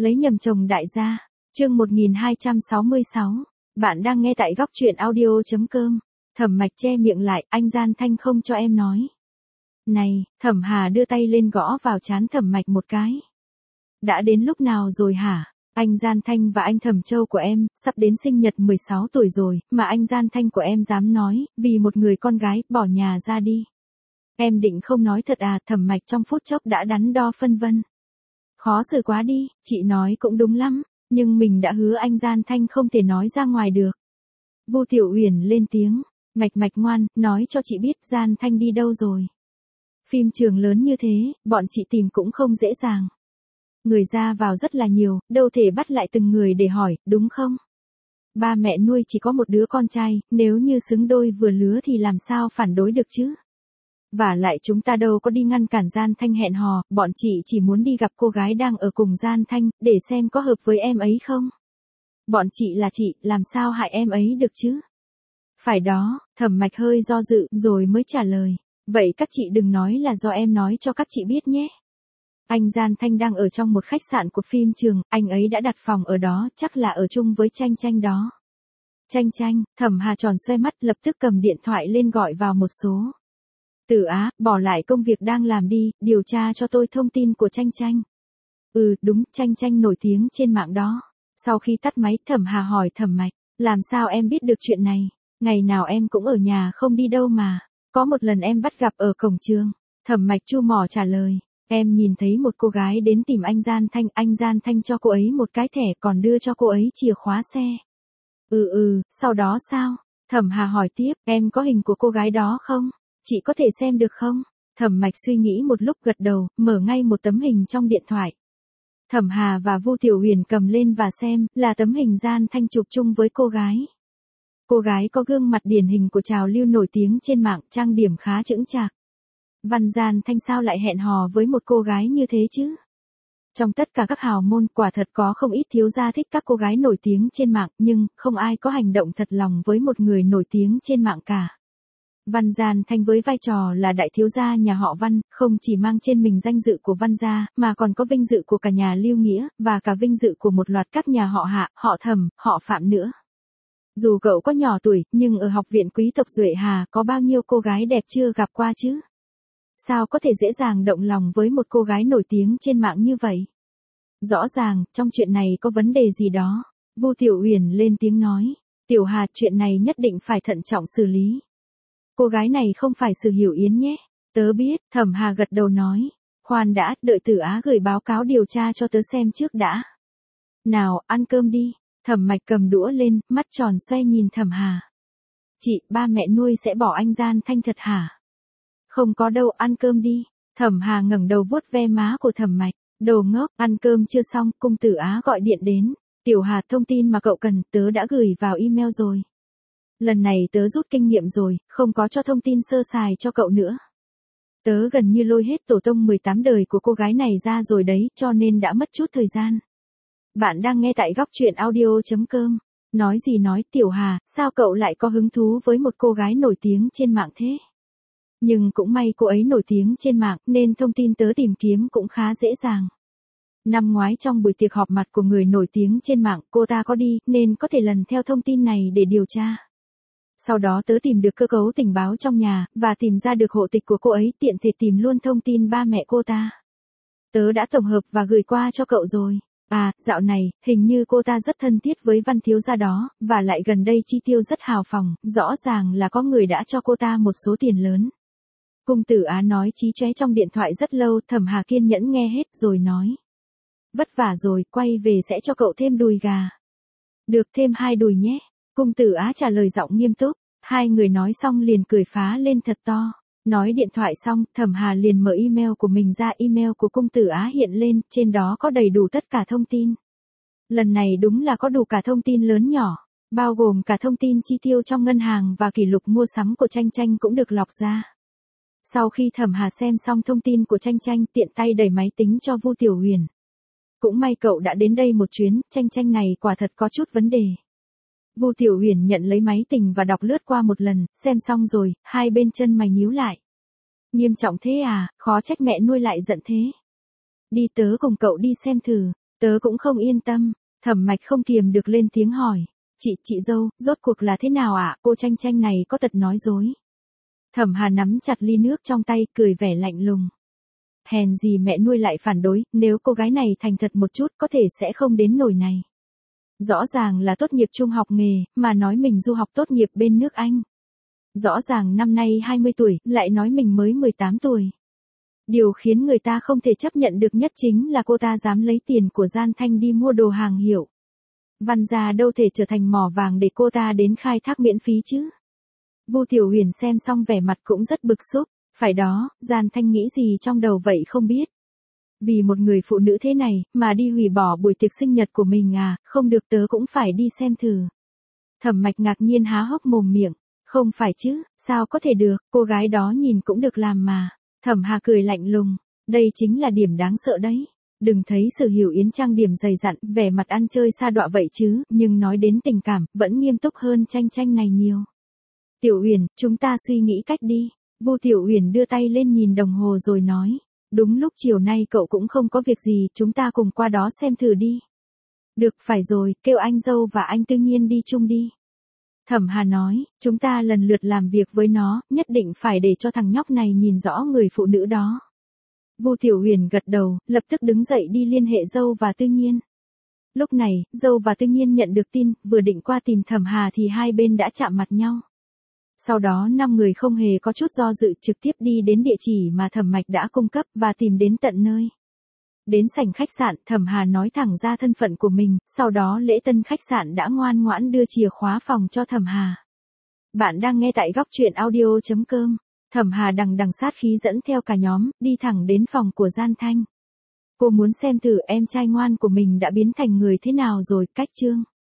Lấy nhầm chồng đại gia. Chương 1266. Bạn đang nghe tại góc truyện audio.com. Thẩm Mạch che miệng lại, anh Gian Thanh không cho em nói. Này, Thẩm Hà đưa tay lên gõ vào trán Thẩm Mạch một cái. Đã đến lúc nào rồi hả? Anh Gian Thanh và anh Thẩm Châu của em, sắp đến sinh nhật 16 tuổi rồi, mà anh Gian Thanh của em dám nói, vì một người con gái, bỏ nhà ra đi. Em định không nói thật à? Thẩm Mạch trong phút chốc đã đắn đo phân vân. Khó xử quá đi, chị nói cũng đúng lắm, nhưng mình đã hứa anh Gian Thanh không thể nói ra ngoài được. Vu Tiểu Uyển lên tiếng, Mạch ngoan, nói cho chị biết Gian Thanh đi đâu rồi. Phim trường lớn như thế, bọn chị tìm cũng không dễ dàng. Người ra vào rất là nhiều, đâu thể bắt lại từng người để hỏi, đúng không? Ba mẹ nuôi chỉ có một đứa con trai, nếu như xứng đôi vừa lứa thì làm sao phản đối được chứ? Và lại chúng ta đâu có đi ngăn cản Gian Thanh hẹn hò, bọn chị chỉ muốn đi gặp cô gái đang ở cùng Gian Thanh, để xem có hợp với em ấy không. Bọn chị là chị, làm sao hại em ấy được chứ? Phải đó, Thẩm Mạch hơi do dự, rồi mới trả lời. Vậy các chị đừng nói là do em nói cho các chị biết nhé. Anh Gian Thanh đang ở trong một khách sạn của phim trường, anh ấy đã đặt phòng ở đó, chắc là ở chung với Tranh đó. Tranh, Thẩm Hà tròn xoe mắt, lập tức cầm điện thoại lên gọi vào một số. Tử Á, bỏ lại công việc đang làm đi, điều tra cho tôi thông tin của Tranh. Ừ, đúng, Tranh nổi tiếng trên mạng đó. Sau khi tắt máy, Thẩm Hà hỏi Thẩm Mạch, làm sao em biết được chuyện này? Ngày nào em cũng ở nhà không đi đâu mà. Có một lần em bắt gặp ở cổng trường. Thẩm Mạch chu mỏ trả lời, em nhìn thấy một cô gái đến tìm anh Gian Thanh cho cô ấy một cái thẻ còn đưa cho cô ấy chìa khóa xe. Sau đó sao? Thẩm Hà hỏi tiếp, em có hình của cô gái đó không? Chị có thể xem được không? Thẩm Mạch suy nghĩ một lúc gật đầu, mở ngay một tấm hình trong điện thoại. Thẩm Hà và Vu Tiểu Uyển cầm lên và xem, là tấm hình Gian Thanh chụp chung với cô gái. Cô gái có gương mặt điển hình của trào lưu nổi tiếng trên mạng, trang điểm khá chững chạc. Gian Thanh sao lại hẹn hò với một cô gái như thế chứ? Trong tất cả các hào môn, quả thật có không ít thiếu gia thích các cô gái nổi tiếng trên mạng, nhưng không ai có hành động thật lòng với một người nổi tiếng trên mạng cả. Gian Thanh với vai trò là đại thiếu gia nhà họ Văn, không chỉ mang trên mình danh dự của Văn gia, mà còn có vinh dự của cả nhà Lưu Nghĩa, và cả vinh dự của một loạt các nhà họ Hạ, họ Thẩm, họ Phạm nữa. Dù cậu có nhỏ tuổi, nhưng ở học viện quý tộc Duệ Hà có bao nhiêu cô gái đẹp chưa gặp qua chứ? Sao có thể dễ dàng động lòng với một cô gái nổi tiếng trên mạng như vậy? Rõ ràng, trong chuyện này có vấn đề gì đó. Vu Tiểu Uyển lên tiếng nói, Tiểu Hà, chuyện này nhất định phải thận trọng xử lý. Cô gái này không phải Sử Hiểu Yến nhé. Tớ biết, Thẩm Hà gật đầu nói. Khoan đã, đợi Tử Á gửi báo cáo điều tra cho tớ xem trước đã. Nào, ăn cơm đi. Thẩm Mạch cầm đũa lên, mắt tròn xoe nhìn Thẩm Hà. Chị, ba mẹ nuôi sẽ bỏ anh Gian Thanh thật hả? Không có đâu, ăn cơm đi. Thẩm Hà ngẩng đầu vuốt ve má của Thẩm Mạch. Đồ ngốc, ăn cơm chưa xong, cung Tử Á gọi điện đến. Tiểu Hà, thông tin mà cậu cần, tớ đã gửi vào email rồi. Lần này tớ rút kinh nghiệm rồi, không có cho thông tin sơ sài cho cậu nữa. Tớ gần như lôi hết tổ tông 18 đời của cô gái này ra rồi đấy, cho nên đã mất chút thời gian. Bạn đang nghe tại góc truyện audio.com. Nói gì nói, Tiểu Hà, sao cậu lại có hứng thú với một cô gái nổi tiếng trên mạng thế? Nhưng cũng may cô ấy nổi tiếng trên mạng, nên thông tin tớ tìm kiếm cũng khá dễ dàng. Năm ngoái trong buổi tiệc họp mặt của người nổi tiếng trên mạng, cô ta có đi, nên có thể lần theo thông tin này để điều tra. Sau đó tớ tìm được cơ cấu tình báo trong nhà, và tìm ra được hộ tịch của cô ấy, tiện thể tìm luôn thông tin ba mẹ cô ta. Tớ đã tổng hợp và gửi qua cho cậu rồi. À, dạo này, hình như cô ta rất thân thiết với Văn thiếu gia đó, và lại gần đây chi tiêu rất hào phóng, rõ ràng là có người đã cho cô ta một số tiền lớn. Cung Tử Á nói chí chóe trong điện thoại rất lâu, Thẩm Hà kiên nhẫn nghe hết rồi nói. Vất vả rồi, quay về sẽ cho cậu thêm đùi gà. Được, thêm 2 đùi nhé. Cung Tử Á trả lời giọng nghiêm túc. Hai người nói xong liền cười phá lên thật to. Nói điện thoại xong, Thẩm Hà liền mở email của mình ra, email của Cung Tử Á hiện lên, trên đó có đầy đủ tất cả thông tin. Lần này đúng là có đủ cả thông tin lớn nhỏ, bao gồm cả thông tin chi tiêu trong ngân hàng và kỷ lục mua sắm của Tranh cũng được lọc ra. Sau khi Thẩm Hà xem xong thông tin của Tranh, tiện tay đẩy máy tính cho Vu Tiểu Uyển. Cũng may cậu đã đến đây một chuyến, Tranh này quả thật có chút vấn đề. Vu Tiểu Uyển nhận lấy máy tính và đọc lướt qua một lần, xem xong rồi, hai bên chân mày nhíu lại. Nghiêm trọng thế à, khó trách mẹ nuôi lại giận thế. Đi, tớ cùng cậu đi xem thử. Tớ cũng không yên tâm. Thẩm Mạch không kiềm được lên tiếng hỏi. Chị dâu, rốt cuộc là thế nào ạ? Cô Tranh Tranh này có tật nói dối. Thẩm Hà nắm chặt ly nước trong tay, cười vẻ lạnh lùng. Hèn gì mẹ nuôi lại phản đối, nếu cô gái này thành thật một chút có thể sẽ không đến nỗi này. Rõ ràng là tốt nghiệp trung học nghề, mà nói mình du học tốt nghiệp bên nước Anh. Rõ ràng năm nay 20 tuổi, lại nói mình mới 18 tuổi. Điều khiến người ta không thể chấp nhận được nhất chính là cô ta dám lấy tiền của Gian Thanh đi mua đồ hàng hiệu. Văn gia đâu thể trở thành mỏ vàng để cô ta đến khai thác miễn phí chứ. Vu Tiểu Huyền xem xong vẻ mặt cũng rất bực xúc. Phải đó, Gian Thanh nghĩ gì trong đầu vậy không biết. Vì một người phụ nữ thế này, mà đi hủy bỏ buổi tiệc sinh nhật của mình à, không được tớ cũng phải đi xem thử. Thẩm Mạch ngạc nhiên há hốc mồm miệng. Không phải chứ, sao có thể được, cô gái đó nhìn cũng được làm mà. Thẩm Hà cười lạnh lùng, đây chính là điểm đáng sợ đấy. Đừng thấy Sở Hiểu Yến trang điểm dày dặn, vẻ mặt ăn chơi sa đọa vậy chứ, nhưng nói đến tình cảm, vẫn nghiêm túc hơn Tranh Tranh này nhiều. Tiểu Huyền, chúng ta suy nghĩ cách đi. Vu Tiểu Huyền đưa tay lên nhìn đồng hồ rồi nói. Đúng lúc chiều nay cậu cũng không có việc gì, chúng ta cùng qua đó xem thử đi. Được, phải rồi, kêu anh dâu và anh Tư Nhiên đi chung đi. Thẩm Hà nói, chúng ta lần lượt làm việc với nó, nhất định phải để cho thằng nhóc này nhìn rõ người phụ nữ đó. Vu Tiểu Huyền gật đầu, lập tức đứng dậy đi liên hệ dâu và Tư Nhiên. Lúc này, dâu và Tư Nhiên nhận được tin, vừa định qua tìm Thẩm Hà thì hai bên đã chạm mặt nhau. Sau đó 5 người không hề có chút do dự trực tiếp đi đến địa chỉ mà Thẩm Mạch đã cung cấp và tìm đến tận nơi. Đến sảnh khách sạn, Thẩm Hà nói thẳng ra thân phận của mình, sau đó lễ tân khách sạn đã ngoan ngoãn đưa chìa khóa phòng cho Thẩm Hà. Bạn đang nghe tại góc truyện audio.com. Thẩm Hà đằng sát khí dẫn theo cả nhóm, đi thẳng đến phòng của Gian Thanh. Cô muốn xem thử em trai ngoan của mình đã biến thành người thế nào rồi, cách chương.